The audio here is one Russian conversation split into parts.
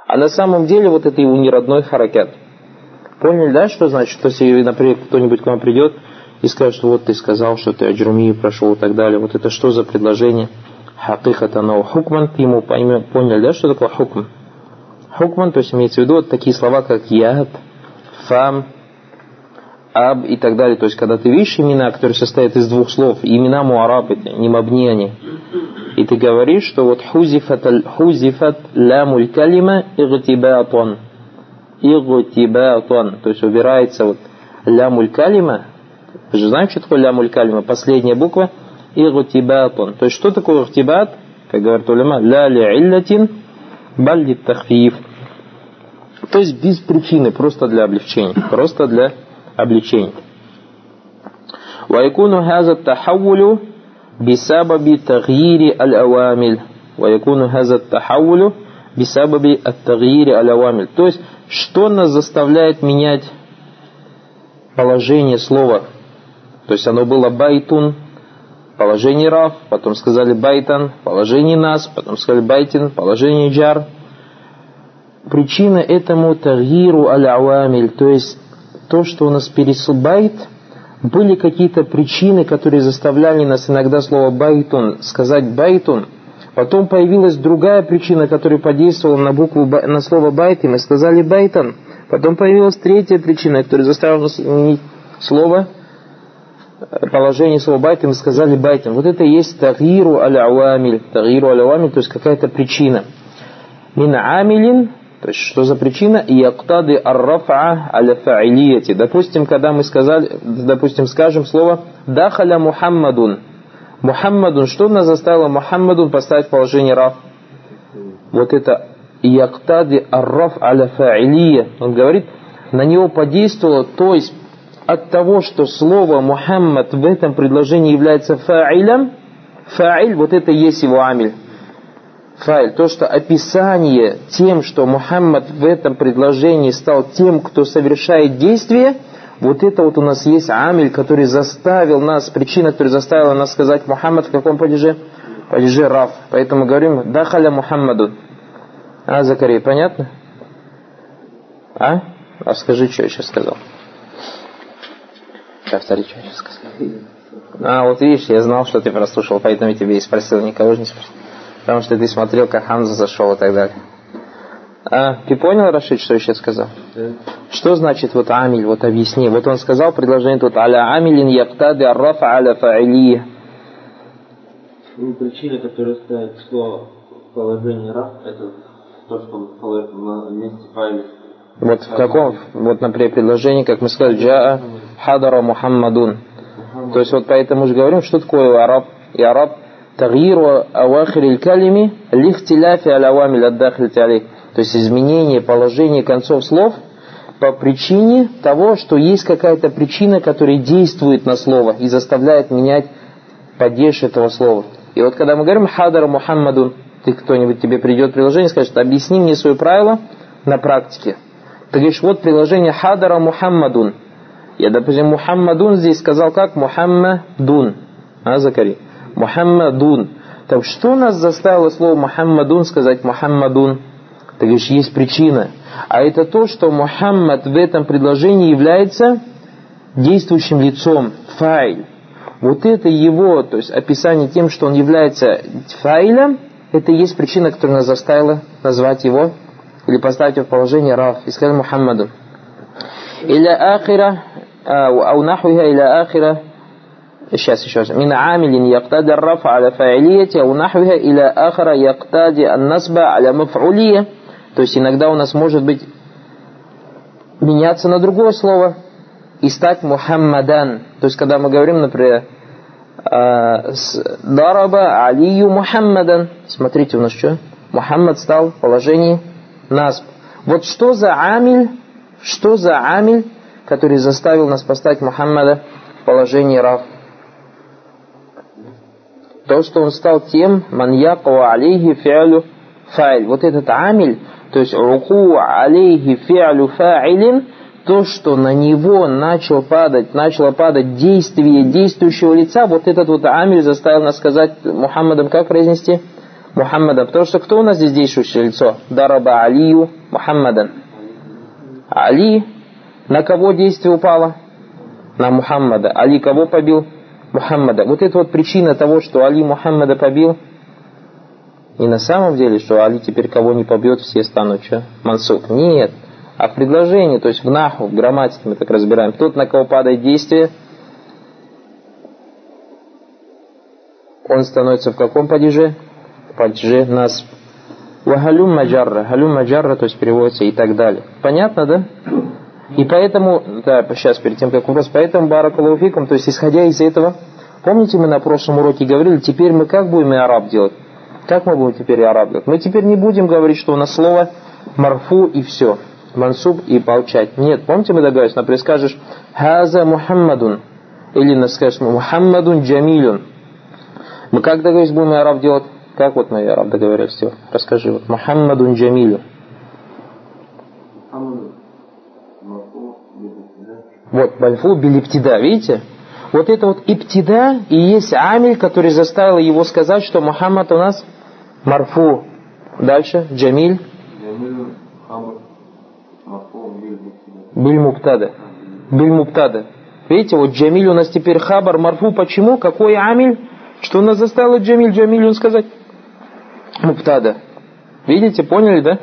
А на самом деле вот это его неродной харакят. Поняли, да, что значит? Что если, например, кто-нибудь к вам придет и скажет, что вот ты сказал, что ты аджруми прошел и так далее. Вот это что за предложение? Хакихатан ау хукман. Ты ему поняли, да, что такое хукм? Хукман, то есть имеется в виду вот такие слова, как яд, фам, аб и так далее. То есть, когда ты видишь имена, которые состоят из двух слов, имена муараб, это не мабни они, и ты говоришь, что вот хузифат лямуль калима игтибатон. Игтибатон. То есть, убирается вот лямуль калима. Вы же знаете, что такое лямуль калима? Последняя буква. Игтибатон. То есть, что такое игтибат? Как говорит уляма, ля ли иллятин баль ли тахфиф. То есть, без причины, просто для облегчения. Просто для облегчения. ويكون هذا التحول بسبب تغيير الأوامر. ويكون هذا التحول بسبب التغيير الأوامر. То есть, что нас заставляет менять положение слова? То есть, оно было байтун, положение раф, потом сказали байтан, положение нас, потом сказали байтин, положение джар. Причина этому тагиру аль-авамиль, то есть то, что у нас пересыл байт, были какие-то причины, которые заставляли нас иногда слово байтун сказать байтун. Потом появилась другая причина, которая подействовала на слово байт, и мы сказали байтан. Потом появилась третья причина, которая заставила нас изменить положение слова байт, и мы сказали байтан. Вот это и есть тагиру аль-авамиль. Тагиру аль-авамиль, то есть какая-то причина. Мин амилин. То есть, что за причина? Яктады ар-рафа аля фа'илияти. Допустим, когда мы скажем слово дахаля Мухаммадун. Мухаммадун, что нас заставило Мухаммадун поставить в положение раф? Вот это яктады ар-раф аля фа'илия. Он говорит, на него подействовало, то есть, от того, что слово Мухаммад в этом предложении является фа'илем, фа'иль, вот это и есть его амиль. Фаиль, то, что описание тем, что Мухаммад в этом предложении стал тем, кто совершает действие, вот это вот у нас есть амиль, который заставил нас, причина, которая заставила нас сказать Мухаммад в каком падеже? Падеже раф. Поэтому говорим дахаля Мухаммаду. Закарий, понятно? А скажи, что я сейчас сказал. Повтори, что я сейчас сказал. Вот видишь, я знал, что ты прослушал, поэтому я тебе и спросил, никого же не спросил. Потому что ты смотрел, как Хамза зашел и так далее. Ты понял, Рашид, что я сейчас сказал? Да. Что значит вот амиль? Вот объясни. Вот он сказал предложение тут аля амилин яктады аррафа аля фа'илия. Причина, которая ставит слово в положении раф, это то, что он положит на месте фаиля. Вот в каком, вот например, предложении, как мы сказали, джаа хадара Мухаммадун. То есть вот поэтому же говорим, что такое араб и араб. Тагиру авахириль калими лихтиляфи алявамиль аддахлити алейх. То есть изменение положения концов слов по причине того, что есть какая-то причина, которая действует на слово и заставляет менять падеж этого слова. И вот когда мы говорим хадара Мухаммадун, кто-нибудь тебе придет приложение и скажет, объясни мне свое правило на практике. Ты говоришь, вот приложение хадара Мухаммадун. Я, допустим, Мухаммадун здесь сказал как? Мухаммадун. Закари. Мухаммадун. Так что нас заставило слово Мухаммадун сказать Мухаммадун? Ты говоришь, есть причина. А это то, что Мухаммад в этом предложении является действующим лицом, фаиль. Вот это его, то есть описание тем, что он является фаилем, это и есть причина, которая нас заставила назвать его или поставить его в положение раф и сказать Мухаммаду. Иля ахира, ау нахуиха иля ахира. Сейчас еще раз. Мин амилин яктади рафа аля фаилияти, ау нахуиха иля ахара яктади аннасба аля маф'улия. То есть иногда у нас может быть меняться на другое слово и стать Мухаммадан. То есть когда мы говорим, например, дараба алию Мухаммадан. Смотрите, у нас что? Мухаммад стал в положении насб. Вот что за амиль, который заставил нас поставить Мухаммада в положении раф? То, что он стал тем, ман яква алейхи фи'лю фа'иль. Вот этот амиль, то есть руку алейхи фи'лю фа'илин, то, что на него начало падать действие действующего лица, вот этот вот амиль заставил нас сказать Мухаммадом, как произнести? Мухаммада. Потому что кто у нас здесь действующее лицо? Дараба Алию Мухаммадан. Али, на кого действие упало? На Мухаммада. Али кого побил? Мухаммада. Вот это вот причина того, что Али Мухаммада побил. Не на самом деле, что Али теперь кого не побьет, все станут что? Мансуб. Нет. А в предложении, то есть в наху, в грамматике мы так разбираем. Тот, на кого падает действие, он становится в каком падеже? В падеже насб. Вахалюм маджарра. Халюм маджарра, то есть переводится и так далее. Понятно, да? И поэтому, да, сейчас перед тем, как вопрос, поэтому баракаллаху фикум, то есть исходя из этого, помните, мы на прошлом уроке говорили, теперь мы как будем иараб делать? Как мы будем теперь иараб делать? Мы теперь не будем говорить, что у нас слово марфу и все, мансуб и молчать. Нет, помните, мы договорились, например, скажешь хаза Мухаммадун, или скажешь Мухаммадун Джамилюн. Мы как договорились, будем иараб делать? Как вот мы иараб договорились? Все, расскажи, вот Мухаммадун Джамилюн. Вот, бальфу билиптида, видите? Вот это вот иптида и есть амиль, который заставил его сказать, что Мухаммад у нас марфу. Дальше, Джамиль. Биль-муптада. Биль-муптада. Видите, вот Джамиль у нас теперь хабар марфу. Почему? Какой амиль? Что у нас заставило Джамиль сказать? Муптада. Видите, поняли, да?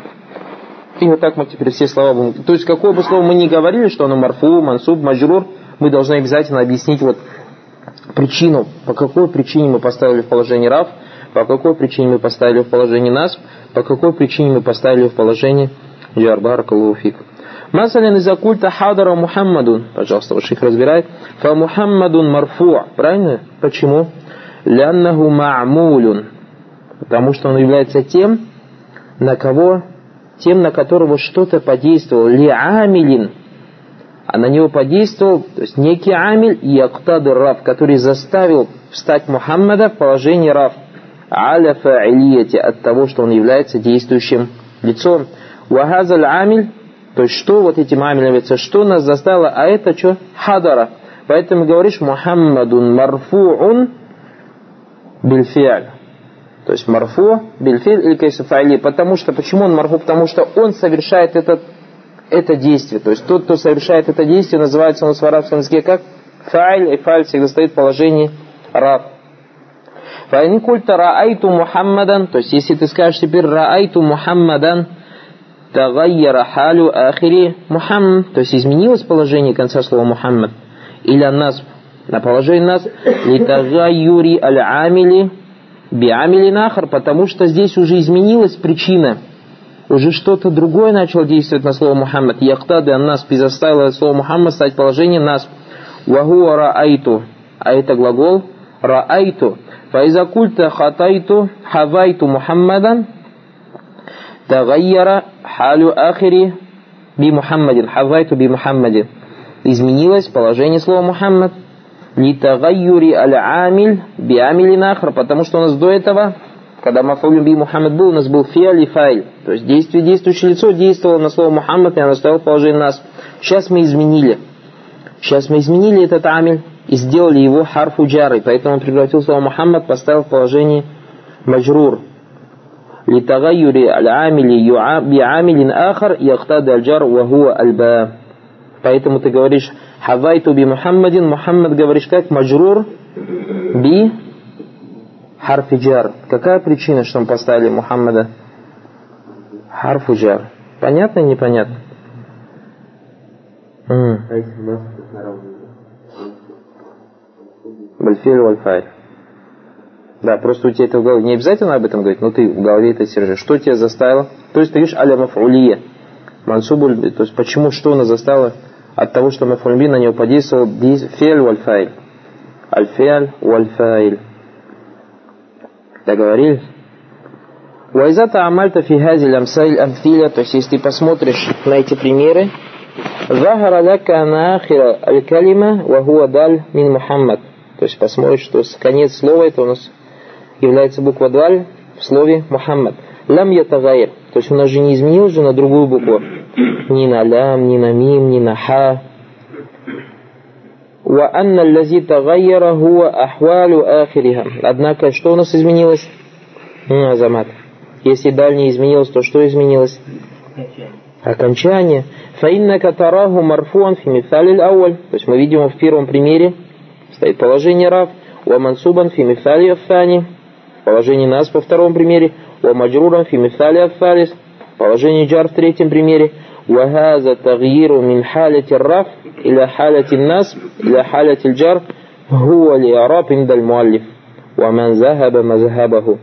И вот так мы теперь все слова будем... То есть, какое бы слово мы ни говорили, что оно марфу, мансуб, маджрур, мы должны обязательно объяснить вот причину, по какой причине мы поставили в положение раф, по какой причине мы поставили в положение насб, по какой причине мы поставили в положение джар. Баракаллаху фик. Масалян иза культа хадара Мухаммадун. Пожалуйста, ваш их разбирает. Фа Мухаммадун марфу. Правильно? Почему? Ляннаху ма'мулюн. Потому что он является тем, на которого что-то подействовало. Ли амилин. А на него подействовал, то есть некий амиль, яктады раф, который заставил встать Мухаммада в положение раф. Аля фа'илияти, от того, что он является действующим лицом. Вахазаль амиль, то есть что вот этим амилем является, что нас заставило, а это что? Хадара. Поэтому говоришь Мухаммадун марфу'ун бильфи'аль. То есть марфу бильфи'аль или кайсафа'или. Потому что, почему он марфу? Потому что он совершает это действие. То есть тот, кто совершает это действие, называется у нас в арабском языке как фа'иль, и фа'иль всегда стоит в положении раф. Фа'ин культа ра'айту Мухаммадан, то есть если ты скажешь теперь ра'айту Мухаммадан, тагайяра халю ахири Мухаммад, то есть изменилось положение конца слова Мухаммад, или нас на положение нас, ли тагайюри аль-амили би'амили нахар, потому что здесь уже изменилась причина. Уже что-то другое начало действовать на слово Мухаммад. Яктады ан-нас, заставило слово Мухаммад стать положением нас. Вахуа раайту. А это глагол раайту. Фаиза культа хатайту хавайту Мухаммадан тагайяра халю ахири би Мухаммадин. Хавайту би Мухаммадин. Изменилось положение слова Мухаммад. Ли тагайюри аль-амиль би амили нахар. Потому что у нас до этого, когда мафулюм би Мухаммад был, у нас был фиаль и файль. То есть действующее лицо действовало на слово Мухаммад, и оно стояло в положении нас. Сейчас мы изменили этот амиль и сделали его харфу джары. Поэтому он превратил слово Мухаммад, поставил в положение маджрур. Литагайюри аль-амили би амилин ахар яхтады аль-джар ва хуа аль-ба. Поэтому ты говоришь хавайту би Мухаммадин. Мухаммад говоришь как? Маджрур би харфи джар. Какая причина, что мы поставили Мухаммада? Харфу джар. Понятно и непонятно? Бальфиль вальфайль. Да, просто у тебя это в голове. Не обязательно об этом говорить, но ты в голове это держишь. Что тебя заставило? То есть ты говоришь аля маф'улия. Мансубуль, то есть почему, что нас заставило от того, что маф'уль на него подействовал фиаль вальфайль. Аль-фиаль вальфайль. Договорились? Вайзата амальта фи хазиль амсайль амфиля, то есть если ты посмотришь на эти примеры, захара лака на ахира аль-калима ва хуа даль мин Мухаммад. То есть посмотришь, что конец слова это у нас является буква даль в слове Мухаммад. Лам ятагайр, то есть у нас же не изменилось же на другую букву. Ни на лям, ни на мим, ни на ха. Ва анна лази тагайяра хуа ахвалю ахириха. Однако, что у нас изменилось? Азамат. Если даль не изменилось, то что изменилось? Окончание. Фаиннака тараху марфуан фи мифалиль ауаль. То есть мы видим в первом примере стоит положение раф. Ва мансубан фи мифали аффани. Положение насб во втором примере. Ва маджруран фи мифали аффалис. Положение джар в третьем примере. Ва хаза тагьиру мин халяти раф иля халяти насб иля халяти джар хуа ли араб индаль муаллиф. Ва ман захаба мазхабаху.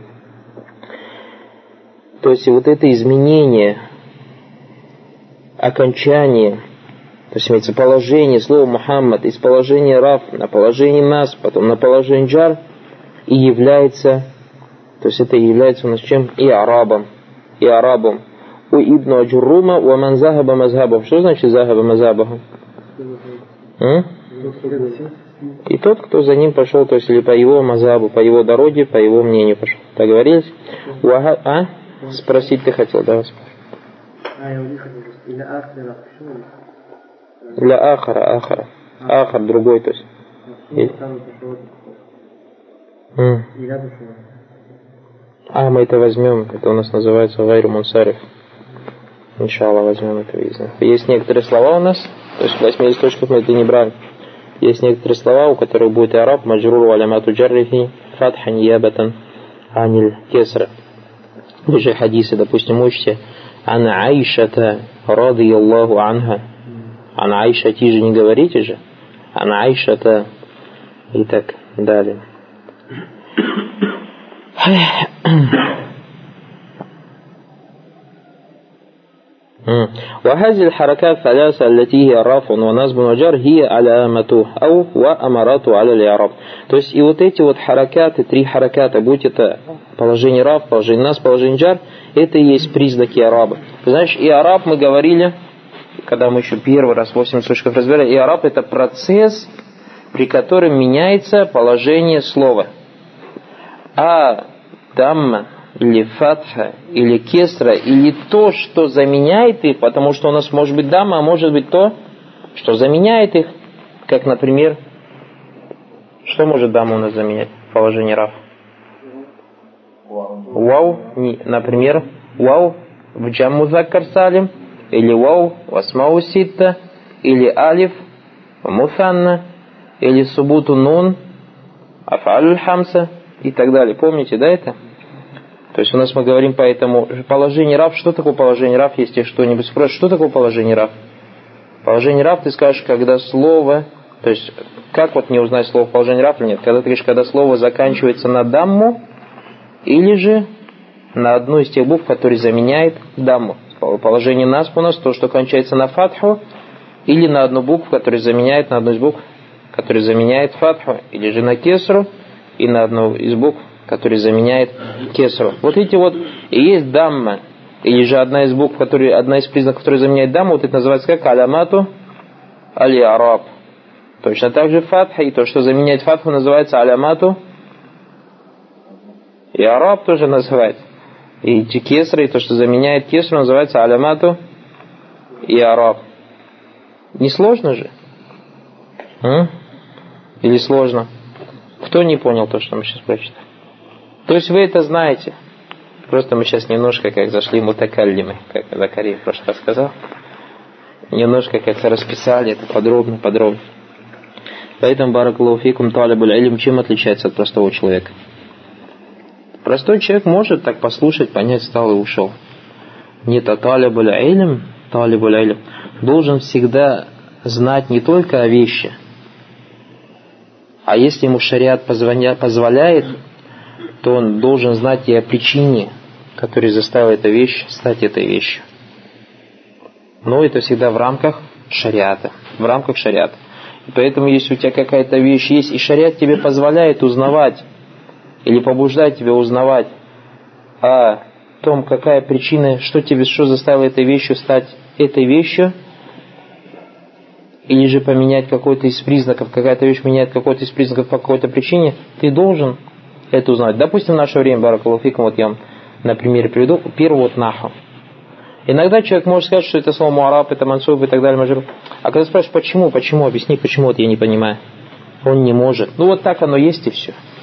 То есть вот это изменение, окончание, то есть имеется положение слова Мухаммад из положения раф на положение нас, потом на положение джар, и является, то есть это является у нас чем? И арабом. У Ибн Аджуррума у ман захаба мазхабаху. Что значит захаба мазхабаху? И тот, кто за ним пошел, то есть или по его мазхабу, по его дороге, по его мнению пошел. Так говорилось? Спросить ты хотел, да? Для ахара. Ахар другой, то есть. Мы это возьмем. Это у нас называется гайру мунсариф. Иншаллах возьмем это видно. Есть некоторые слова у нас, то есть в 8 листочках мы это не брали. Есть некоторые слова, у которых будет араб, маджрур алямату джаррихи, фатха ниябатан аниль кесра. Вы же хадисы, допустим, учите «Ана Айшата радияллаху анха». «Ана Айшати» же не говорите же. «Ана Айшата» и так далее. وهذه الحركات الثلاثة التي هي رفع ونصب وجر هي علامته أو وأمراته على الإعراب. То есть и вот эти вот харакаты, три хараката, будь это положение рав, положение нас, положение джар, это и есть признаки араба. Значит, и араб мы говорили, когда мы еще первый раз 8 строчков разбирали, и араб это процесс, при котором меняется положение слова. А дамма или фатха, или кесра, или то, что заменяет их, потому что у нас может быть дамма, а может быть то, что заменяет их, как, например, что может дамма у нас заменять в положении раф? Вау, например, вау в джам музаккар салим, или вау в асмау ситта, или алиф в муфанна, или субуту нун, афаль хамса и так далее. Помните, да, это? То есть у нас мы говорим поэтому положение раф. Что такое положение раф? Если что-нибудь спросишь, что такое положение раф? Положение раф ты скажешь, когда слово, то есть как вот не узнать слово положение раф или нет? Когда ты говоришь, когда слово заканчивается на дамму или же на одну из тех букв, которые заменяет дамму. Положение насб у нас то, что кончается на фатху, или на одну букву, которая заменяет на одну из букв, которая заменяет фатху, или же на кесру, и на одну из букв, который заменяет кесру. Вот эти вот и есть дамма, или же одна из букв, одна из признаков, которая заменяет дамму, вот это называется как алямату аль-араб. Точно так же фатха, и то, что заменяет фатху, называется алямату и араб тоже называется. И кесра, и то, что заменяет кесру, называется алямату и араб. Не сложно же? Или сложно? Кто не понял то, что мы сейчас прочитали? То есть вы это знаете. Просто мы сейчас немножко как зашли мутакаллимы, как Закарий в прошлый раз сказал. Немножко как-то расписали это подробно. Поэтому баракаллаху фикум талибуль илм чем отличается от простого человека? Простой человек может так послушать, понять, встал и ушел. Нет, а талибуль илм должен всегда знать не только о вещи, а если ему шариат позволяет, то он должен знать и о причине, которая заставила эту вещь стать этой вещью. Но это всегда в рамках шариата. И поэтому, если у тебя какая-то вещь есть, и шариат тебе позволяет узнавать, или побуждает тебя узнавать о том, какая причина, что заставило этой вещью стать этой вещью, или же поменять какой-то из признаков, какая-то вещь меняет какой-то из признаков по какой-то причине, ты должен это узнать. Допустим, в наше время, баракаллаху фикум, вот я вам на примере приведу, первый вот наху. Иногда человек может сказать, что это слово муараб, это мансуб и так далее, маджрур. А когда спрашиваешь, почему, объясни, почему вот я не понимаю. Он не может. Вот так оно есть и все.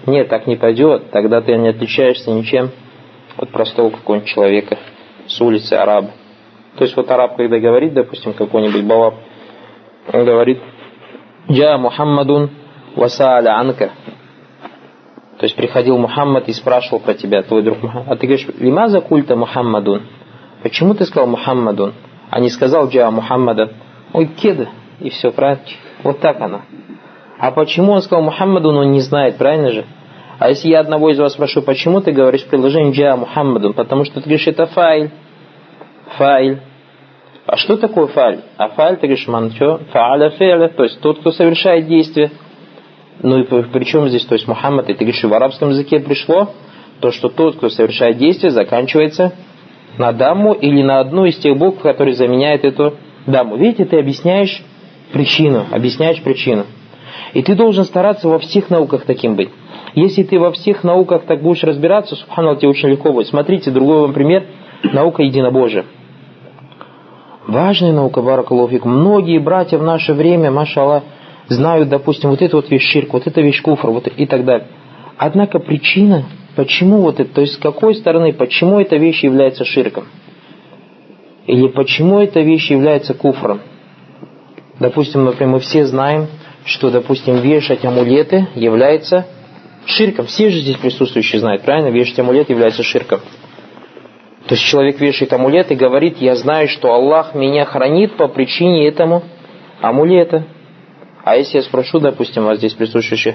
Нет, так не пойдет, тогда ты не отличаешься ничем от простого какого-нибудь человека с улицы араба. То есть вот араб, когда говорит, допустим, какой-нибудь балаб, он говорит: «Джа Мухаммадун васа'аля анка». То есть приходил Мухаммад и спрашивал про тебя, твой друг Мухаммад. А ты говоришь: «Лимаза культа Мухаммадун». Почему ты сказал Мухаммадун, а не сказал Джа Мухаммадан? Ой, кеда, и все, правильно? Вот так оно. А почему он сказал Мухаммадун, он не знает, правильно же? А если я одного из вас спрошу, почему ты говоришь в приложении Джа Мухаммадун? Потому что ты говоришь, это файль. Файль. А что такое файль? А файль, ты говоришь, манчо, фааля фе'ля, то есть тот, кто совершает действие. Ну и при чем здесь, то есть Мухаммад, и ты говоришь, в арабском языке пришло, то, что тот, кто совершает действие, заканчивается на дамму или на одну из тех букв, которые заменяют эту дамму. Видите, ты объясняешь причину. И ты должен стараться во всех науках таким быть. Если ты во всех науках так будешь разбираться, субханаллах, тебе очень легко будет. Смотрите, другой вам пример, наука единобожия. Важная наука, баракаллаху фикум. Многие братья в наше время, машаллах, знают, допустим, вот это вот вещь ширк, вот это вещь куфр, вот и так далее. Однако причина, почему вот это, то есть с какой стороны, почему эта вещь является ширком? Или почему эта вещь является куфром? Допустим, например, мы все знаем, что, допустим, вешать амулеты является ширком. Все же здесь присутствующие знают, правильно? Вешать амулет является ширком. То есть человек вешает амулет и говорит: я знаю, что Аллах меня хранит по причине этому амулета. А если я спрошу, допустим, вас здесь присутствующих,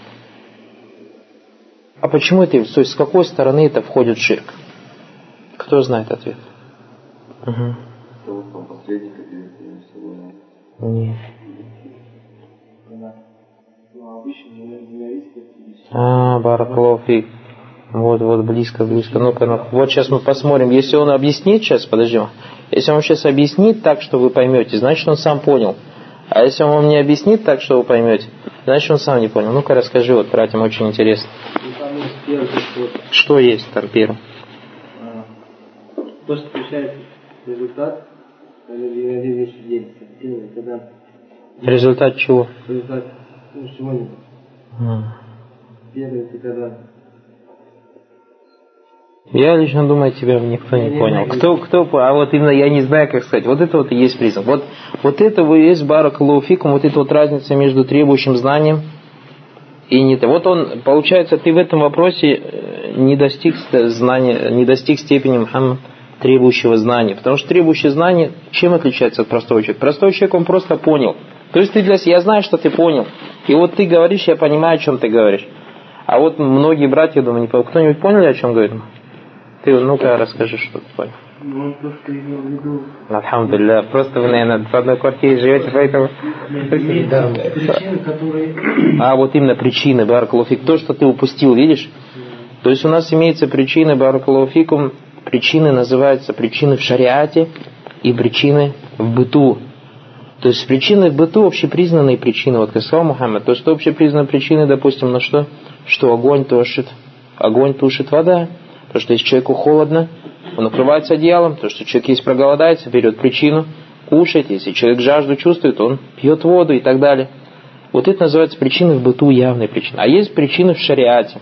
а почему это, то есть с какой стороны это входит в ширк? Кто знает ответ? Нет. Баракаллаху фик. Вот, близко. Ну-ка. Вот сейчас мы посмотрим. Если он объяснит сейчас, подожди. Если он сейчас объяснит так, что вы поймете, значит он сам понял. А если он вам не объяснит так, что вы поймете, значит он сам не понял. Ну-ка расскажи, вот братьям очень интересно. Что есть там первым? То, что получается результат, вещи делится. Первое, когда... Результат чего? Результат, чего-нибудь. Первое, это когда... Я лично думаю, тебя никто не понял. Кто, а вот именно я не знаю, как сказать. Вот это вот и есть признак. Вот это и есть баракаллаху фикум, вот эта вот разница между требующим знанием и не то. Вот он, получается, ты в этом вопросе не достиг знания, не достиг степени Мухаммад требующего знания. Потому что требующий знания чем отличается от простого человека? Простой человек, он просто понял. То есть ты для себя, я знаю, что ты понял. И вот ты говоришь, я понимаю, о чем ты говоришь. А вот многие братья, думаю, не понял. Кто-нибудь понял, о чем говорит? Ты, ну-ка, расскажи, что ты понял. Ну, то, что я имел в виду. Альхамдулилля. Просто вы, наверное, в одной квартире живете, поэтому... Причины, которые... А, вот именно причины, баракаллаху фик. То, что ты упустил, видишь? То есть у нас имеется причины, баракаллаху фикум. Причины называются причины в шариате и причины в быту. То есть причины в быту общепризнанные причины. Вот как сказал Мухаммад, то есть общепризнанные причины, допустим, на что? Что огонь тушит вода. То, что если человеку холодно, он укрывается одеялом. То, что человек, если проголодается, берет причину кушать. Если человек жажду чувствует, он пьет воду и так далее. Вот это называется причины в быту, явные причины. А есть причины в шариате.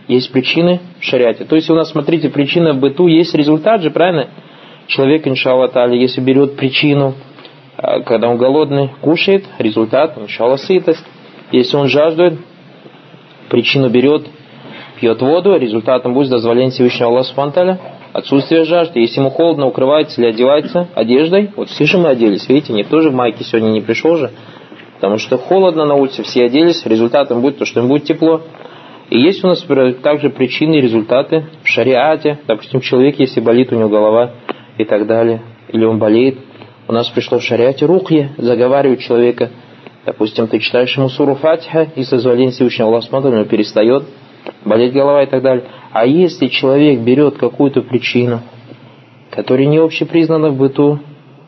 То есть у нас, смотрите, причина в быту, есть результат же, правильно? Человек, иншаллах та'аля, если берет причину, когда он голодный, кушает, результат, иншаллах, сытость. Если он жаждет, причину берет, пьет воду, результатом будет дозволение Всевышнего Аллаха субхану тааля, отсутствие жажды. Если ему холодно, укрывается или одевается одеждой. Вот все же мы оделись, видите, никто же в майке сегодня не пришел же, потому что холодно на улице, все оделись, результатом будет то, что им будет тепло. И есть у нас также причины и результаты в шариате. Допустим, человек, если болит у него голова и так далее, или он болеет, у нас пришло в шариате рукья, заговаривает человека. Допустим, ты читаешь ему суру Фатиха, и с дозволения Всевышнего Аллаха субхану тааля, перестает болеть голова и так далее. А если человек берет какую-то причину, которая не общепризнана в быту,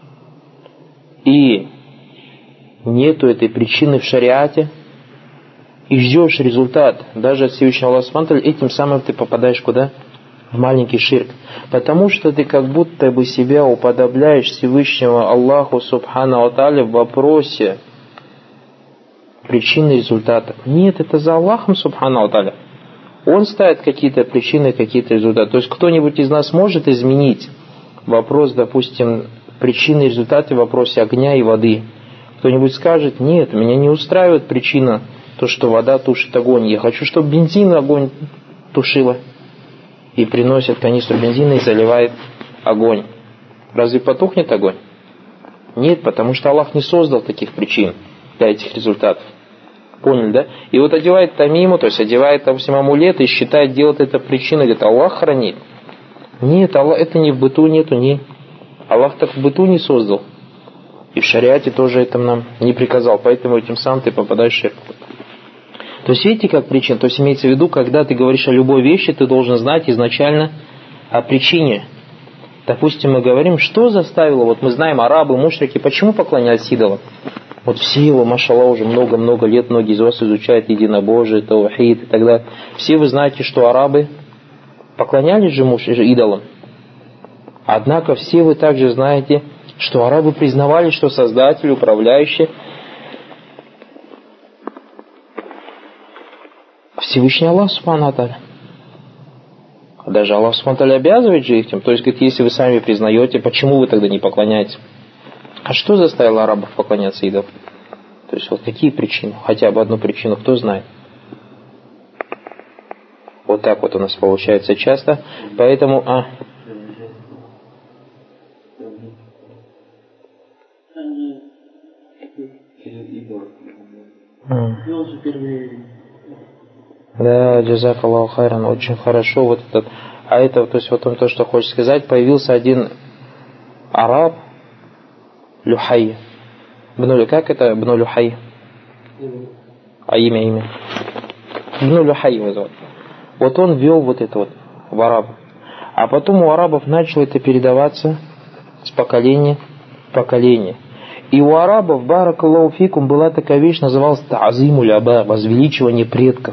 и нету этой причины в шариате, и ждешь результат даже от Всевышнего Аллаха субхану тааля, этим самым ты попадаешь куда? В маленький ширк. Потому что ты как будто бы себя уподобляешь Всевышнему Аллаху субхану тааля в вопросе причины и результата. Нет, это за Аллахом субхану тааля. Он ставит какие-то причины, какие-то результаты. То есть кто-нибудь из нас может изменить вопрос, допустим, причины и результаты в вопросе огня и воды? Кто-нибудь скажет: нет, меня не устраивает причина, то, что вода тушит огонь. Я хочу, чтобы бензин огонь тушила. И приносит канистру бензина и заливает огонь. Разве потухнет огонь? Нет, потому что Аллах не создал таких причин для этих результатов. Поняли, да? И вот одевает тамиму, то есть одевает, допустим, амулет и считает, делает это причиной, говорит: Аллах хранит. Нет, Аллах, это не в быту нету, не. Аллах так в быту не создал. И в шариате тоже это нам не приказал. Поэтому этим самым ты попадаешь в ширк. То есть видите, как причина? То есть имеется в виду, когда ты говоришь о любой вещи, ты должен знать изначально о причине. Допустим, мы говорим, что заставило, вот мы знаем, арабы, мушрики, почему поклонялись идолам? Вот все его, машаллах, уже много-много лет, многие из вас изучают единобожие, таухид и так далее. Все вы знаете, что арабы поклонялись же идолам. Однако все вы также знаете, что арабы признавали, что создатель, управляющий Всевышний Аллах Субхану ва Тааля. Даже Аллах Субхану ва Тааля обязывает же их тем. То есть, говорит, если вы сами признаете, почему вы тогда не поклоняетесь? А что заставило арабов поклоняться идолам? То есть, вот какие причины? Хотя бы одну причину, кто знает? Вот так вот у нас получается часто. Поэтому... Да, джазак Аллаху хайран, очень хорошо. Вот этот, а это, то есть вот он то, что хочет сказать, появился один араб, Люхай. Как это Бну Люхай? А имя? Бну Люхай его зовут. Вот он вел вот это вот в арабов. А потом у арабов начало это передаваться с поколения в поколение. И у арабов, баракаллаху фикум, была такая вещь, называлась та'зимуль аба, возвеличивание предков.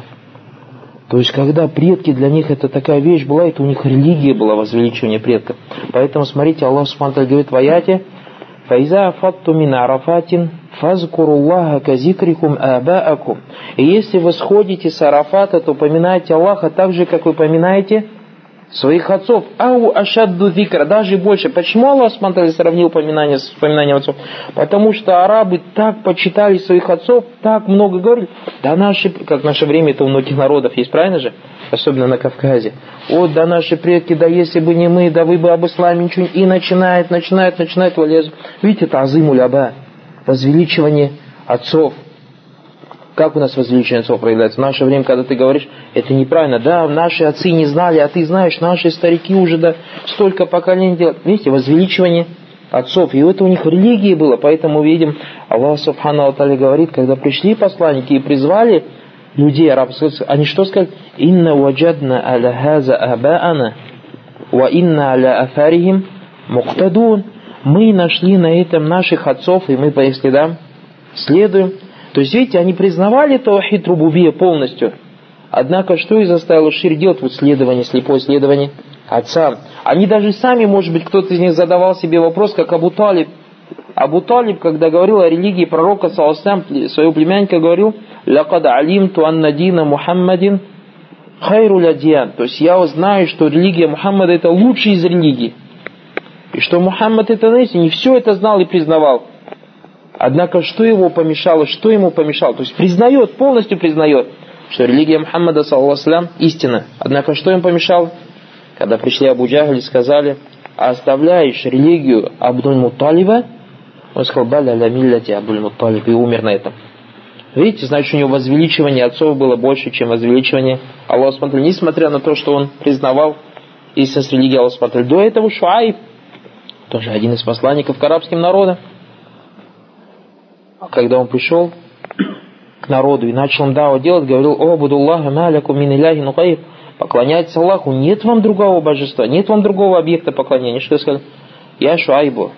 То есть, когда предки, для них это такая вещь была, это у них религия была, возвеличивание предков. Поэтому, смотрите, Аллах Субхану ва Тааля говорит в аяте: «Фаиза афатту мин арафатин фазкуруллаха казикрикум абаакум». И если вы сходите с Арафата, то поминайте Аллаха так же, как вы поминаете своих отцов. Ау ашадду зикра, даже больше. Почему Аллах Субхану ва Тааля сравнил поминание с поминанием отцов? Потому что арабы так почитали своих отцов, так много говорили. Да наши, как в наше время это у многих народов есть, правильно же? Особенно на Кавказе. Вот, да наши предки, да если бы не мы, да вы бы об исламе ничего. И начинает валез. Видите, это азимуль аба, возвеличивание отцов. Как у нас возвеличение отцов проявляется? В наше время, когда ты говоришь, это неправильно. Да, наши отцы не знали, а ты знаешь, наши старики уже да, столько поколений делают. Видите, возвеличивание отцов. И это у них религия была. Поэтому видим, Аллах Субхану ва Тааля говорит, когда пришли посланники и призвали людей арабских, они что сказали? «Инна ваджадна аля хаза абаана, ва инна аля афарихим муктадун». Мы нашли на этом наших отцов, и мы по их следам следуем. То есть, видите, они признавали таухид рубубия полностью. Однако, что их заставило ширк делать? Вот следование, слепое следование отцам. Они даже сами, может быть, кто-то из них задавал себе вопрос, как Абу Талиб. Абу Талиб, когда говорил о религии пророка, своего племянника говорил: «Лакад алимту анна дина Мухаммадин хайру ладьян». То есть, я знаю, что религия Мухаммада это лучшая из религий. И что Мухаммад это, знаете, не все это знал и признавал. Однако, что ему помешало? То есть, признает, полностью признает, что религия Мухаммада, саллаллаху алейхи, истина. Однако, что им помешало? Когда пришли Абу Джахль и сказали: оставляешь религию Абдуль-Мутталиба? Он сказал: «Баля ля миллати Абдуль-Мутталиб», и умер на этом. Видите, значит, у него возвеличивание отцов было больше, чем возвеличивание Аллаха Субхану ва Тааля, несмотря на то, что он признавал истинность религии Аллаха Субхану ва Тааля. До этого Шуайб, тоже один из посланников к арабским народам, когда он пришел к народу и начал им даву делать, говорил: «О, будуллаха маляку мин иляхи нукайр». Поклоняйтесь Аллаху, нет вам другого божества, нет вам другого объекта поклонения. Что сказал? «Я Шуайбу,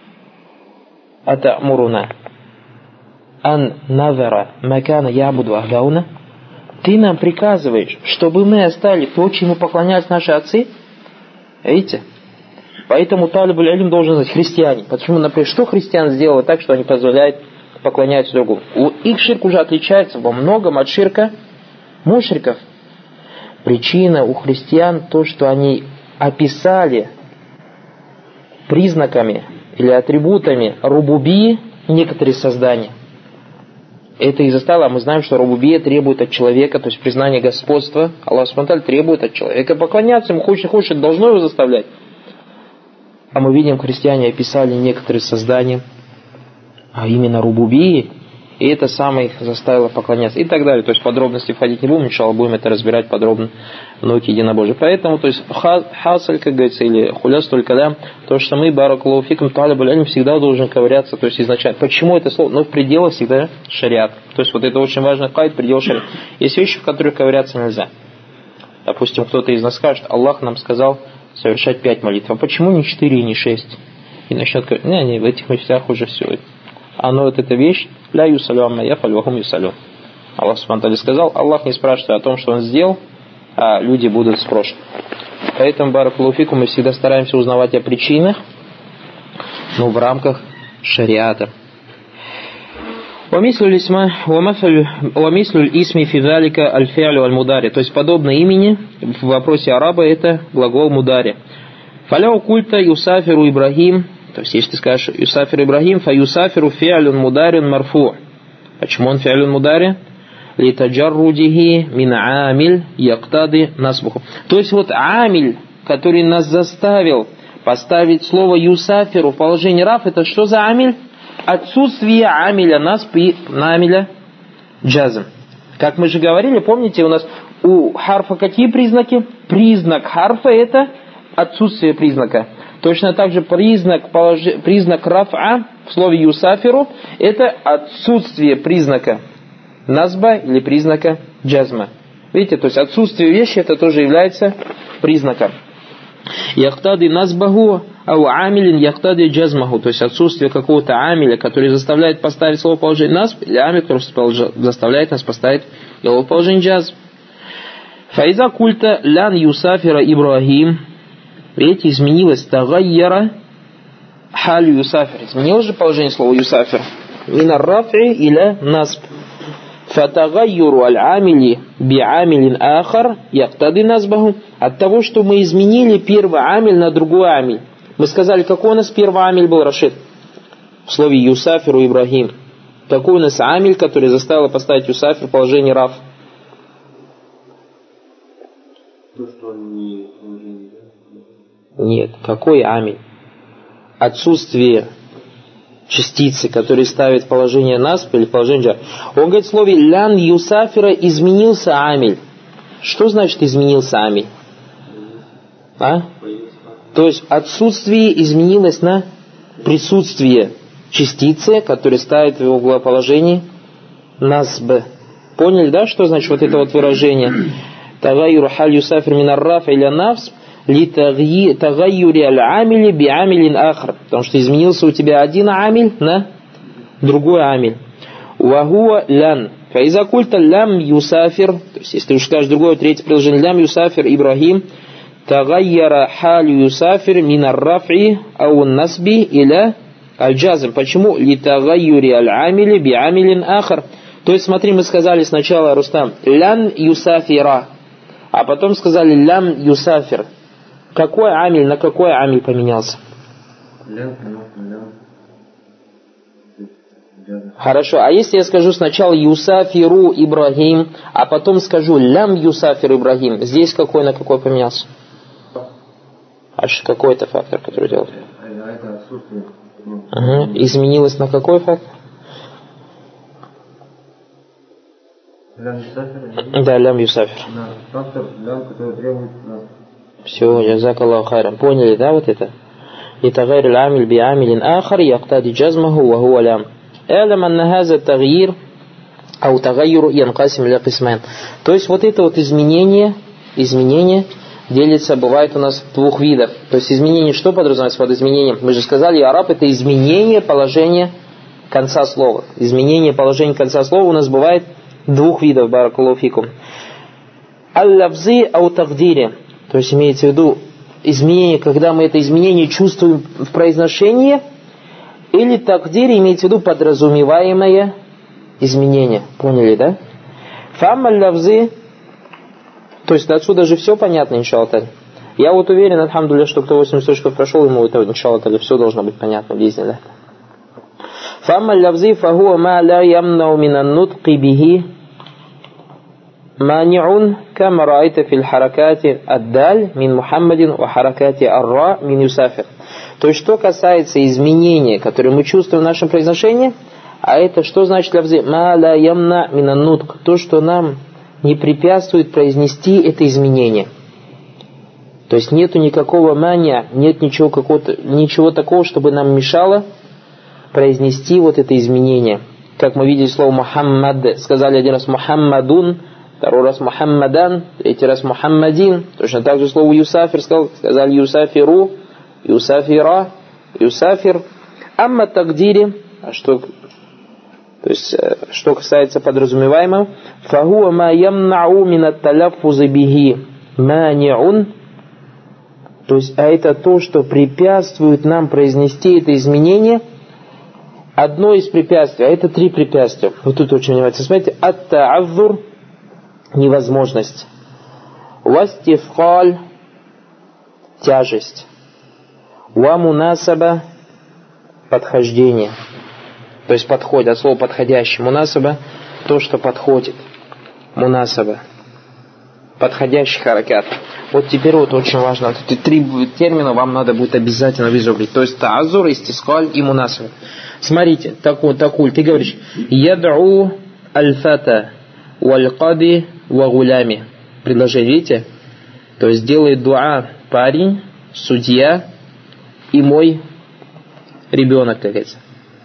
атамуруна ан навара макана ябуду ахдауна». Ты нам приказываешь, чтобы мы оставили то, чему поклонялись наши отцы? Видите? Поэтому талибуль илм должен знать христиане. Почему, например, что христиан сделало так, что они позволяют поклоняться другому? Их ширк уже отличается во многом от ширка мушриков. причина у христиан то, что они описали признаками или атрибутами рубубии некоторые создания. Это и заставило, а мы знаем, что рубубия требует от человека, то есть признание господства. Аллах Субхану ва Тааля требует от человека поклоняться ему, хочет, это должно его заставлять. А мы видим, христиане описали некоторые создания, а именно рубубии, и это самое их заставило поклоняться, и так далее. То есть подробности входить не будем, иншаллах, будем это разбирать подробно в науке единобожия. Поэтому, то есть хасаль, как говорится, или хуляс только да, то, что мы, баракаллаху фикум, талибуль илм, всегда должен ковыряться, то есть изначально. Почему это слово? Но в пределах всегда шариат. То есть вот это очень важный кайд, предел шариат. Есть вещи, в которых ковыряться нельзя. Допустим, кто-то из нас скажет, Аллах нам сказал совершать 5 молитв. А почему не 4 и не 6? И начнет говорить, не, в этих местах уже все. Оно вот эта вещь, ля юсалю амма яфаль ва хум юсалю. Аллах Субхану ва Тааля сказал, Аллах не спрашивает о том, что Он сделал, а люди будут спрошены. Поэтому, баракаллаху фикум, мы всегда стараемся узнавать о причинах, но в рамках шариата. وَمِثْلُ الْإِسْمِ فِي ذَلِكَ الْفِعْلُ وَالْمُدَارِ. То есть подобно имени в вопросе араба это глагол мудари. فَلَوْ قُلْتَ يُسَافِرُ إِبْرَاهِيمُ. То есть если ты скажешь «Юсафир Ибрахим», «Фаюсафиру фи'люн мударин марфу». Почему он фи'люн мудари? «Литаджаррудихи мин амиль яктади насбуху». То есть вот амиль, который нас заставил поставить слово «юсафиру» в положении раф, это что за амиль? Отсутствие амиля насби, амиля джазм. Как мы же говорили, помните, у нас у харфа какие признаки? Признак харфа это отсутствие признака. Точно так же признак раф'a в слове юсафиру это отсутствие признака назба или признака джазма. Видите, то есть отсутствие вещи это тоже является признаком. Яхтади назбаху ау амилин яхтади джазмаху. То есть отсутствие какого-то амиля, который заставляет поставить слово в положение назб, или амиль, который заставляет нас поставить слово в положение джазм. Фаиза культа лян юсафира Ибрахим. Видите, изменилось тагайяра халю юсафир. Изменилось же положение слова юсафир. Мина рафи иля насб. Фатагайюру аль-амили би'амилин ахар яктади насбаху. От того, что мы изменили первый амиль на другой амиль. Мы сказали, какой у нас первый амиль был, Рашид? В слове юсафиру Ибрахим. Какой у нас амиль, который заставил поставить юсафир в положение раф? То, что он не... Нет, какой амиль? Отсутствие частицы, которые ставят в положение насб или положение джар. Он говорит в слове лян юсафира изменился амиль. Что значит изменился амиль? А? То есть отсутствие изменилось на присутствие частицы, которая ставит в его положении насб. Поняли, да, что значит вот это вот выражение? Тагайюр халь юсафир минар раф иля насб. Тагайюри аль-амили би-амилин ахр. Потому что изменился у тебя один амиль на другой амиль. Вахуа лян. Фаиза культа лям юсафир. То есть если ты уж скажешь другое, третье предложение. Лям юсафир Ибрахим. Тагайяра халю юсафир минар рафи ау насби иля аль-джазм. Почему? Литагайюри аль-амили би-амилин ахр. То есть смотри, мы сказали сначала, Рустам, лян юсафира. А потом сказали лям юсафир. Какой амиль на какой амиль поменялся? Хорошо, а если я скажу сначала юсафиру Ибрахим, а потом скажу лям юсафир Ибрахим, здесь какой на какой поменялся? Аж какой это фактор, который делает? Это отсутствие. Изменилось на какой фактор? Лям юсафир? Да, лям юсафир. Фактор лям, который требует нас. Все, джазакаллаху хайран. Поняли, да, вот это? Итагайр аль-амиль би-амилин ахар яктади джазмаху ва хуа лям. Элям анна хаза тагйир ау тагайюру янкасим ля кисмайн. То есть вот это вот изменение делится, бывает у нас двух видов. То есть изменение, что подразумевается под изменением? Мы же сказали, араб это изменение положения конца слова. Изменение положения конца слова у нас бывает двух видов, баракаллаху фикум. Аль-лавзи ау тагдири. То есть имеется в виду изменение, когда мы это изменение чувствуем в произношении, или тагдир имеется в виду подразумеваемое изменение. Поняли, да? Фамма лавзы, То есть отсюда же все понятно, иншаллах. Я вот уверен, альхамдулилля, что кто 8 точков прошел, ему это, иншаллах, все должно быть понятно, бизнилля. فأما اللفظي فهو ما لا يمنع من النطق به مانع كما رأيت في الحركات الدال من محمد وحركات الراء من يسافر. То есть, что касается изменения, которые мы чувствуем в нашем произношении, а это что значит лавзи? Ма ла ямна минан нутк. То, что нам не препятствует произнести это изменение. То есть нету никакого мания, нет ничего такого, чтобы нам мешало произнести вот это изменение. Как мы видели слово Мухаммад, сказали один раз Мухаммадун, второй раз Мухаммадан, третий раз Мухаммадин. Точно так же слово Юсафир сказали Юсафиру, Юсафира, Юсафир. Амма тагдири, что касается подразумеваемого, фахуа ма ямнау минат таляффузы бихи маниун. То есть, а это то, что препятствует нам произнести это изменение. Одно из препятствий, а это 3 препятствия. Вот тут очень внимательно смотрите. Ат-та'аззур – невозможность. Вастифкаль – тяжесть. Ва-мунасаба – подхождение. То есть подходит, от слова подходящий. Мунасаба – то, что подходит. Мунасаба – подходящий харакат. Вот теперь вот очень важно. Эти 3 термина вам надо будет обязательно вызубрить. То есть та'аззур, истискаль и мунасаба. Смотрите, такуль, ты говоришь яд'у аль-фата валь-кади ва-гулями. Предложение, видите? То есть делает дуа парень, судья и мой ребенок, как говорится.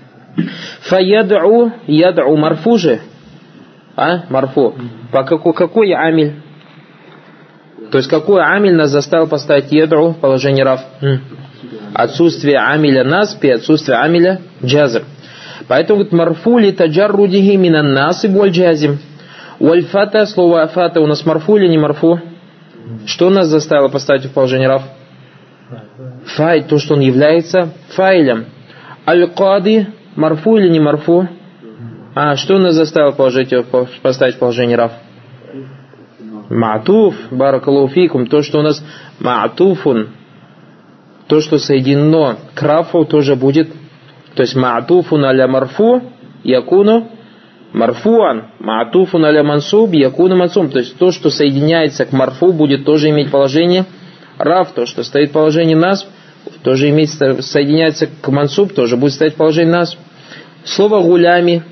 Яд'у марфу же. Марфу. По какой амиль? То есть какой амиль нас заставил поставить яд'у в положении раф? Отсутствие амиля насб и отсутствие амиля джазм. Поэтому вот марфу ли таджаррудихи минан насиб валь джазим. Валь фата, слово фата у нас марфу или не марфу? Что нас заставило поставить в положение раф? Файль, то, что он является файлем. Аль-кади, марфу или не марфу? Что нас заставило поставить в положение раф? Ма'туф, баракаллаху фикум, то, что у нас ма'туфун. То, что соединено к рафу, тоже будет. То есть ма'туфун аля марфу якуну марфуан, ма'туфун аля мансуб якуну мансуб. То есть то, что соединяется к марфу, будет тоже иметь положение раф. То, что стоит в положении насб, тоже соединяется к мансуб, тоже будет стоять в положении насб. Слово гулями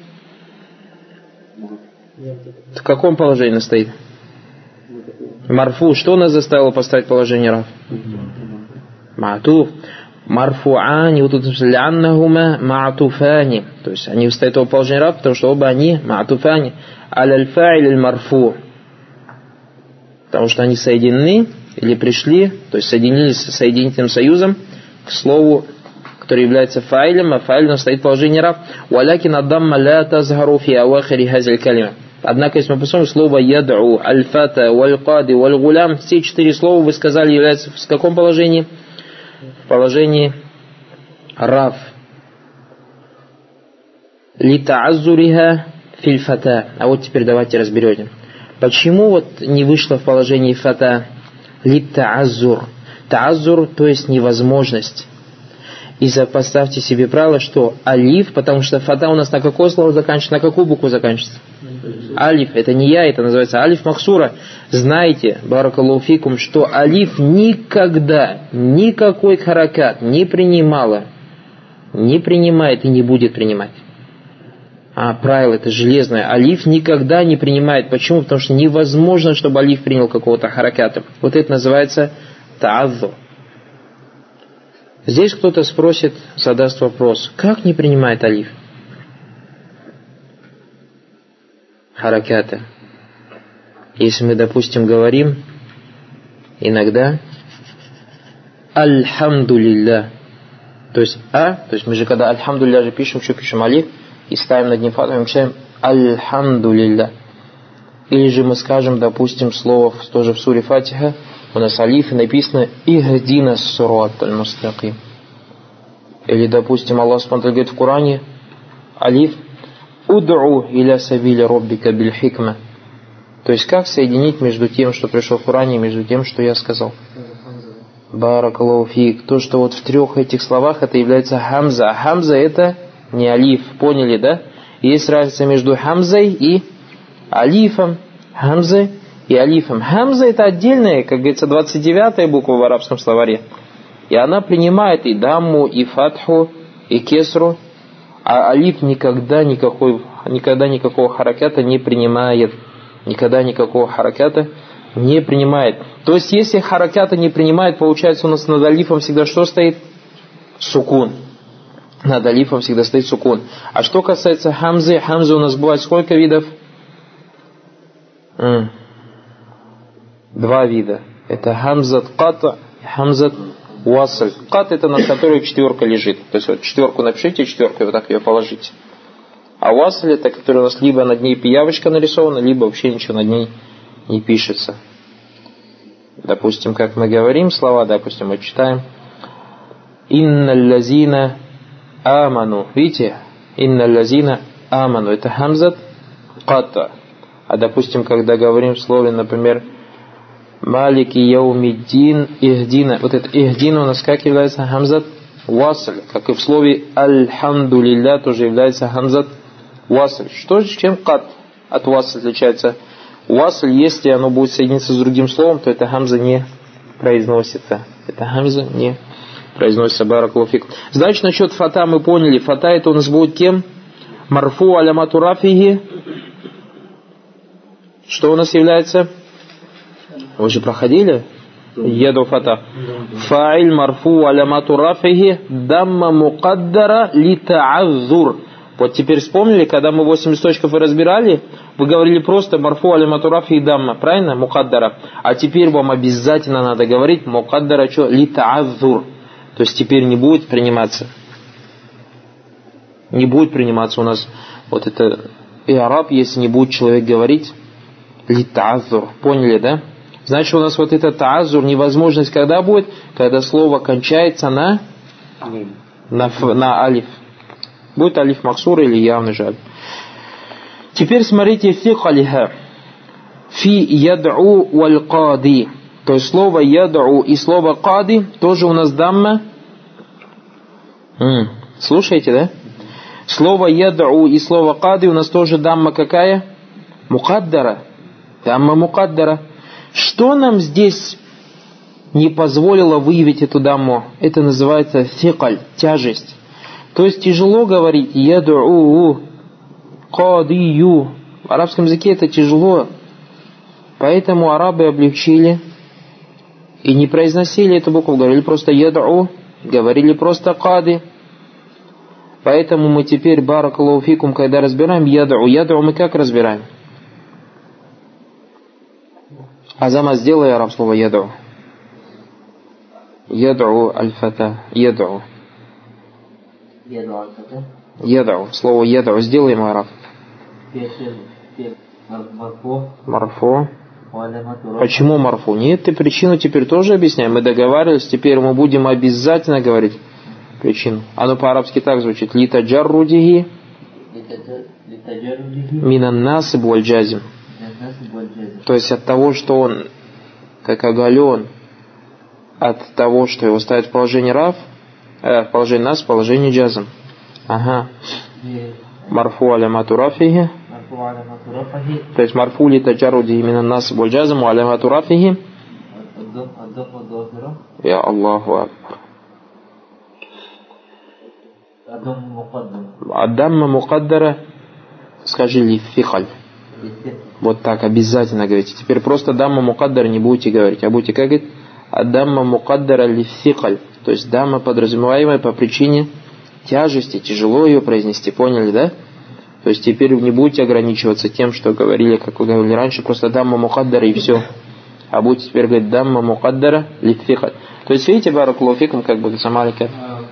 в каком положении стоит? Марфу. Что нас заставило поставить положение раф? Ма'туф. Марфу'ани. Вот тут ляннахума ма'туфани. То есть они стоят в положении раф, потому что оба они ма'туфани. Аль-фа'иль аль-марфу. Потому что они соединены или пришли, то есть соединились соединительным союзом к слову, который является фаилем, а фаилем стоит в положении раф. Валякин аддамма ля тазгару фи авахири хазиль калима. Однако, если мы посмотрим, слово яд'у, аль-фата, валь-кади, валь-гулям, все 4 слова вы сказали являются в каком положении? В положении раф. Лита'аззуриха филь-фата. А вот теперь давайте разберем. Почему вот не вышло в положении фата? Лита'аззур. Та'аззур, то есть невозможность. И поставьте себе правило, что алиф, потому что фата у нас на какое слово заканчивается, на какую букву заканчивается? Алиф, это не я, это называется алиф махсура. Знаете, баракаллаху фикум, что алиф никогда никакой харакат не принимала, не принимает и не будет принимать. Правило это железное. Алиф никогда не принимает. Почему? Потому что невозможно, чтобы алиф принял какого-то хараката. Вот это называется та'аззур. Здесь кто-то спросит, задаст вопрос, как не принимает алиф хараката? Если мы, допустим, говорим иногда альхамдулилля, то есть мы же когда альхамдулилля же пишем, что пишем алиф и ставим над ним фатху, мы пишем альхамдулилля. Или же мы скажем, допустим, слово тоже в суре Фатиха, у нас алиф и написано «Ихдина ссират аль-мустаким». Или, допустим, Аллах Субхану говорит в Коране алиф «Уд'у иля сабиля роббика биль хикма». То есть как соединить между тем, что пришло в Коране, и между тем, что я сказал? Баракаллаху фик. То, что вот в 3 этих словах это является хамза. А хамза это не алиф. Поняли, да? Есть разница между хамзой и алифом. Хамзой и алифом. Хамза это отдельная, как говорится, 29-я буква в арабском словаре. И она принимает и дамму, и фатху, и кесру. А алиф никогда никакого хараката не принимает. Никогда никакого хараката не принимает. То есть, если хараката не принимает, получается, у нас над алифом всегда что стоит? Сукун. Над алифом всегда стоит сукун. А что касается хамзы, хамзы у нас бывает сколько видов? 2 вида. Это хамзат ката и хамзат васль. Кат это над которой 4 лежит. То есть вот 4 напишите, 4 вот так ее положите. А васль это который у нас либо над ней пиявочка нарисована, либо вообще ничего над ней не пишется. Допустим, как мы говорим слова, допустим, мы читаем «Инналь лазина аману». Видите? «Инналь лазина аману». Это хамзат ката. А допустим, когда говорим в слове, например, «Малики яумиддин ихдина». Вот это ихдина у нас как является хамзат васль. Как и в слове «Альхамдулилля» тоже является хамзат васль. Что же, чем кат от васль отличается? Васль, если оно будет соединиться с другим словом, то это хамза не произносится. Это хамза не произносится. Баракаллаху фик. Значит, насчет фата мы поняли. Фата это у нас будет кем? Марфу алямату рафихи. Что у нас является? Вы же проходили? Еду фата. Фаиль марфу алямату рафихи дамма мукаддара ли та'аззур. Вот теперь вспомнили, когда мы 8 листочков и разбирали, вы говорили просто марфу алямату рафихи дамма, правильно? Мукаддара. А теперь вам обязательно надо говорить мукаддара что? Ли та'аззур. То есть теперь не будет приниматься. Не будет приниматься у нас вот это и'раб, если не будет человек говорить ли та'аззур. Поняли, да? Значит, у нас вот это та'аззур, невозможность когда будет? Когда слово кончается на алиф. Будет алиф максур или явный же алиф. Теперь смотрите фикалиха. Фи яд'у валь кади. То есть слово яд'у и слово кади тоже у нас дамма. Слушайте, да? Слово яд'у и слово кади у нас тоже дамма какая? Мукаддара. Дамма мукаддара. Что нам здесь не позволило выявить эту дамму? Это называется фикаль, тяжесть. То есть тяжело говорить яд'у, кадию. В арабском языке это тяжело. Поэтому арабы облегчили и не произносили эту букву, говорили просто яд'у, говорили просто кади. Поэтому мы теперь, баракаллаху фикум, когда разбираем яд'у мы как разбираем? Азама, сделай араб слово яд'у. Яд'у аль-фата. Яд'у. Яд'у. Слово яд'у. Сделаем араб. Марфу. Почему марфу? Нет, ты причину теперь тоже объясняем. Мы договаривались, теперь мы будем обязательно говорить причину. Оно по-арабски так звучит. Литаджаррудихи минан насиб валь джазим. То есть от того, что он как оголен, от того, что его ставят в положение рав, в положение нас, в положение джазм. Ага. Марфу алямату рафихи. То есть марфу литаджаррудихи минан насиб валь джазим алямату рафихи. Я Аллаху акбар. Аддамма мукаддара. Скажи ли фихаль. Вот так обязательно говорите. Теперь просто дамма мукаддара не будете говорить, а будете как говорить? Аддамма мукаддара ли фихаль. То есть дамма подразумеваемая по причине тяжести, тяжело ее произнести. Поняли, да? То есть теперь не будете ограничиваться тем, что говорили, как вы говорили раньше, просто дамма мукаддара и все. А будете теперь говорить дамма мукаддара ли фихаль. То есть видите, баракаллаху фикум, как бы самалика.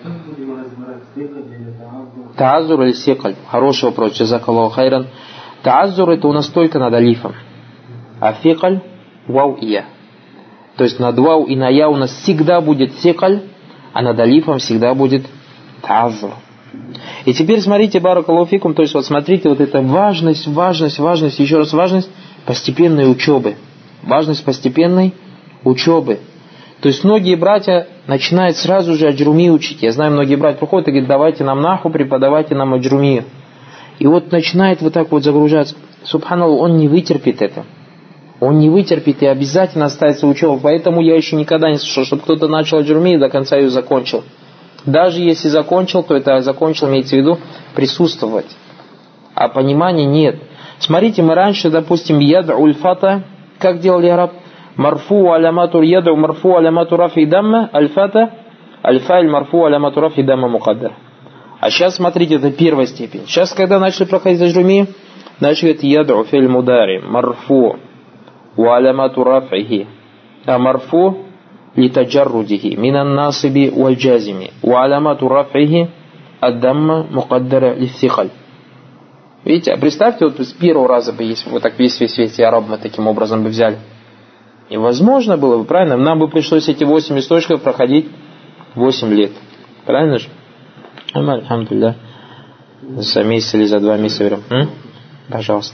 Таазур или секаль? Хороший вопрос, джазакаллаху хайран. Таазур это у нас только над алифом. А фикаль вау и я. То есть над вау и на я у нас всегда будет секаль, а над алифом всегда будет таазур. И теперь смотрите, баракаллаху фикум, то есть вот смотрите, вот эта важность, еще раз важность постепенной учебы. Важность постепенной учебы. То есть многие братья начинают сразу же аджруми учить. Я знаю, многие братья приходят и говорят, давайте нам наху, преподавайте нам аджрумию. И вот начинает вот так вот загружаться. Субханаллах, он не вытерпит это. Он не вытерпит и обязательно останется учеба. Поэтому я еще никогда не слышал, чтобы кто-то начал аджрумию и до конца ее закончил. Даже если закончил, то это закончил, имеется в виду, присутствовать. А понимания нет. Смотрите, мы раньше, допустим, яд'у аль-фата, как делали араб? Марфу алямату яд'у марфу алямату рафи дамма, аль-фата, аль-фа'иль марфу алямату рафи дамма мукаддар. А сейчас, смотрите, это первая степень. Сейчас, когда начали проходить аджрумию, начали говорить яд'у фи'ль мудари, марфу ва алямату рафихи, а марфу литаджаррудихи, минан насиби валь джазими, ва алямату рафихи ад-дамма мукаддара лифтихаль. Видите, а представьте, вот с первого раза бы, если вот так весь араб мы таким образом бы взяли. Невозможно было бы, правильно? Нам бы пришлось эти 8 листочков проходить 8 лет. Правильно же? Альхамдулилля. За месяц или за 2 месяца берем. Пожалуйста.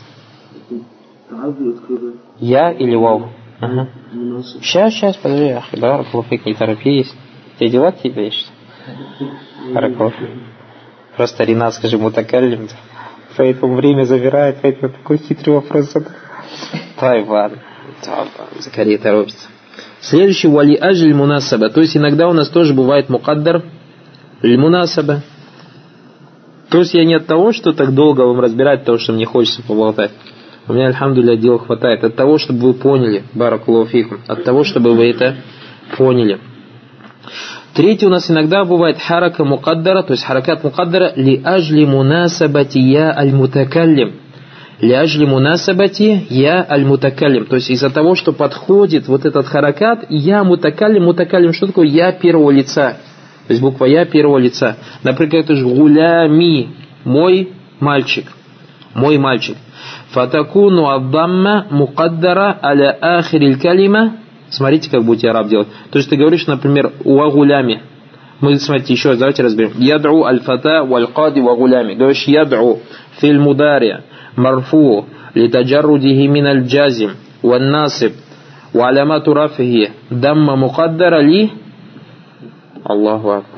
Я или вау? Ага. Сейчас, подожди. Баракалуфик, не торопись. Тебе дела какие-то есть? Баракалуф. Просто Ринат, скажи, мутакаллим. Поэтому время забирает, поэтому такой хитрый вопрос задал. Тайван. Закария торопится. Следующий вали ажль мунасаба. То есть иногда у нас тоже бывает мукаддар ль-мунасаба. То есть я не от того, что так долго вам разбирать, потому что мне хочется поболтать. У меня, альхамдулилля, дела хватает. От того, чтобы вы поняли, баракаллаху фикум, от того, чтобы вы это поняли. Третий у нас иногда бывает харака мукаддара, то есть харакат мукаддара ли ажли мунасабати я аль-мутакаллим. Ли ажли мунасабати я аль-мутакаллим. То есть из-за того, что подходит вот этот харакат, я мутакаллим. Мутакаллим, что такое? Я первого лица. То есть буква я первого лица. Например, это же гулями, мой мальчик. Мой мальчик. Фатакуну аддамма мукаддара аля ахириль калима. Смотрите, как будете араб делать. То есть ты говоришь, например, уа гулями. Мы, смотрите, еще раз давайте разберем. Яд'у аль-фата валь-кади ва гулями. Говоришь, яд'у фил мудари марфу литаджаррудихи мин аль-джазим ван-насиб ва алямату рафихи дамма мукаддара ли Аллаху акбар.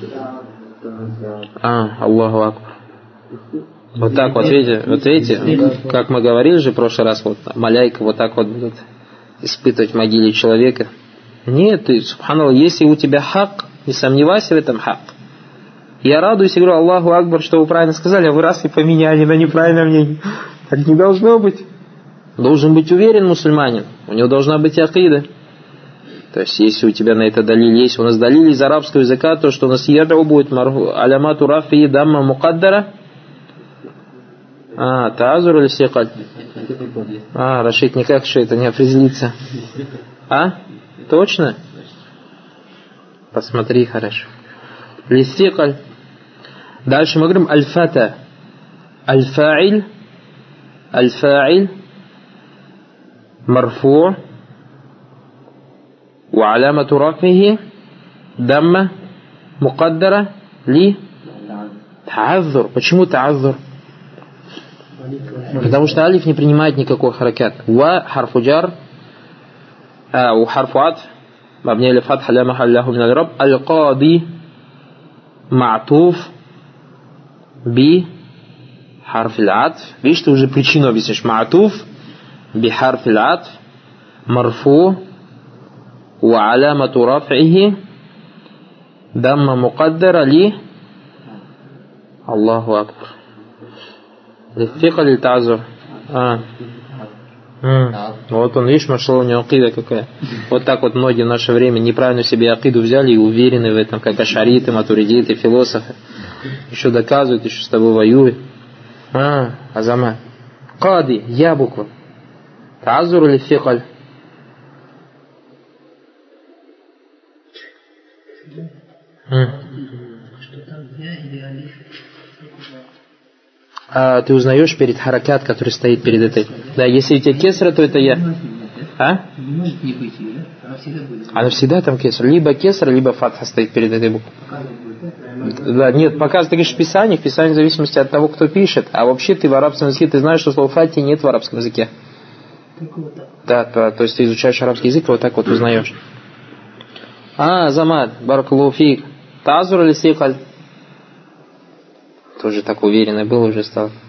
Аллаху акбар. Вот так вот, видите, как мы говорили же в прошлый раз, вот маляйка вот так вот будет испытывать в могиле человека. Нет, ты, субханаллах, если у тебя хак, не сомневайся в этом хак. Я радуюсь и говорю, Аллаху акбар, что вы правильно сказали, а вы раз и поменяли на неправильное мнение. Так не должно быть. Должен быть уверен мусульманин, у него должна быть акида. То есть, если у тебя на это далиль есть, у нас далиль из арабского языка, то, что у нас яд'у будет алямату рафи дамма мукаддара. Таазур или сикаль? Рашид, никак что это не определится. Точно? Посмотри хорошо. Листикаль. Дальше мы говорим аль-фата. Аль-фа'иль. Аль-фа'иль. Марфу. Ва алямату рафихи. Дамма. Мукаддара. Ли. Таазур. Почему таазур? Потому что алиф не принимает никакой харакат. Ва харфу джар, у харфу атф, мабни аля фатха ля махалляху мин аль-раб, аль-кади ма'туф би харф аль-атф. Видишь, ты уже причину объяснишь. Ма'туф би харф аль-атф, марфу, ва алямату раф'ихи, дамма мукаддара ли. Аллаху акбар. Лифтика или тазур? Вот он, видишь, машалла, у него акида какая. Вот так вот многие в наше время неправильно себе акиду взяли и уверены в этом, как ашариты, матуридиты, философы. Еще доказывают, еще с тобой воюют. Азама. Кади, я буква. Тазур или фикаль? Ты узнаешь перед харакат, который стоит перед этой. Да, если у тебя кесра, то это я. Не может не быть, да? Она всегда будет. Она всегда там кесра. Либо кесра, либо фатха стоит перед этой буквой. Да, нет, показывает, ты говоришь в Писании в зависимости от того, кто пишет. А вообще ты в арабском языке, ты знаешь, что слово фати нет в арабском языке. Да, то есть ты изучаешь арабский язык, и вот так вот узнаешь. Замат, баракалуфик. Тазур или сикаль? Тоже так уверенный был уже стал.